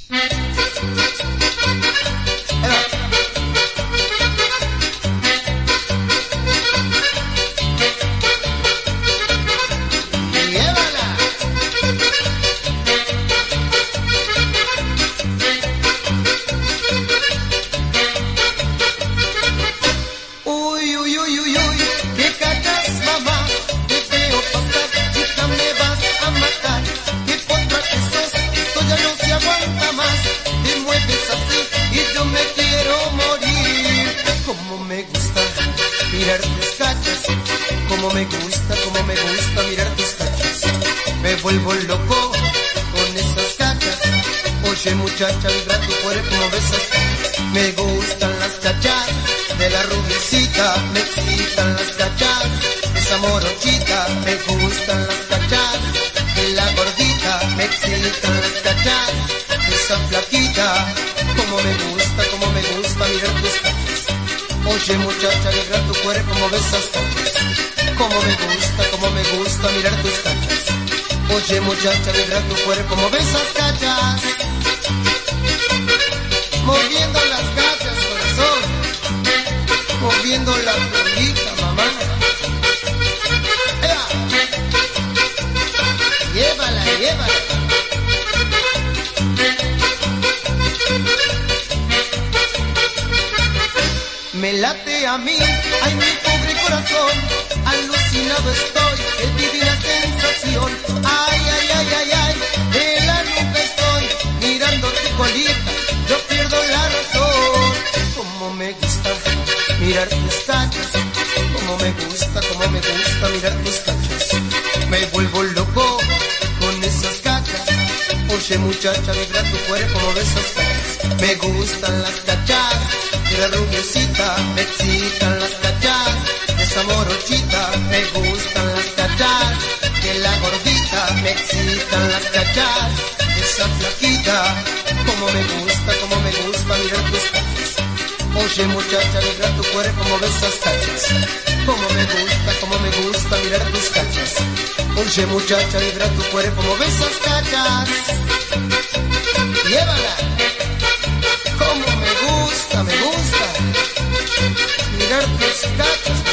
mirar tus cachas, como me gusta mirar tus cachas. Me vuelvo loco con esas cachas. Oye muchacha, vibra tu cuerpo como besas. Me gustan las cachas de la rubiecita, me excitan las cachas de esa morochita. Me gustan las cachas de la gordita, me excitan las cachas de esa flaquita. Como me gusta mirar tus cachas. Oye muchacha, vibra tu cuerpo como besas cachas. Como me gusta mirar tus cachas. Oye muchacha, vibra tu cuerpo como besas cachas. Moviendo las cachas, corazón. Moviendo la colita, mamá. ¡Ea! Llévala, llévala. Me late a mí, ay mi pobre corazón, alucinado estoy, qué divina sensación. Ay, ay, ay, ay, ay, de la nuca estoy, mirando tu colita, yo pierdo la razón. Como me gusta mirar tus cachas, como me gusta mirar tus cachas. Me vuelvo loco con esas cachas. Oye muchacha, vibra tu cuerpo como besas cachas. Me gustan las cachas de la rubiecita, me excitan las cachas de esa morochita. Me gustan las cachas de la gordita, me excitan las cachas de esa flaquita. Como me gusta mirar tus cachas. Oye muchacha, vibra tu cuerpo como besas cachas. Como me gusta mirar tus cachas. Oye muchacha, vibra tu cuerpo como besas cachas. Llévala. Como me gusta mirar tus cachas.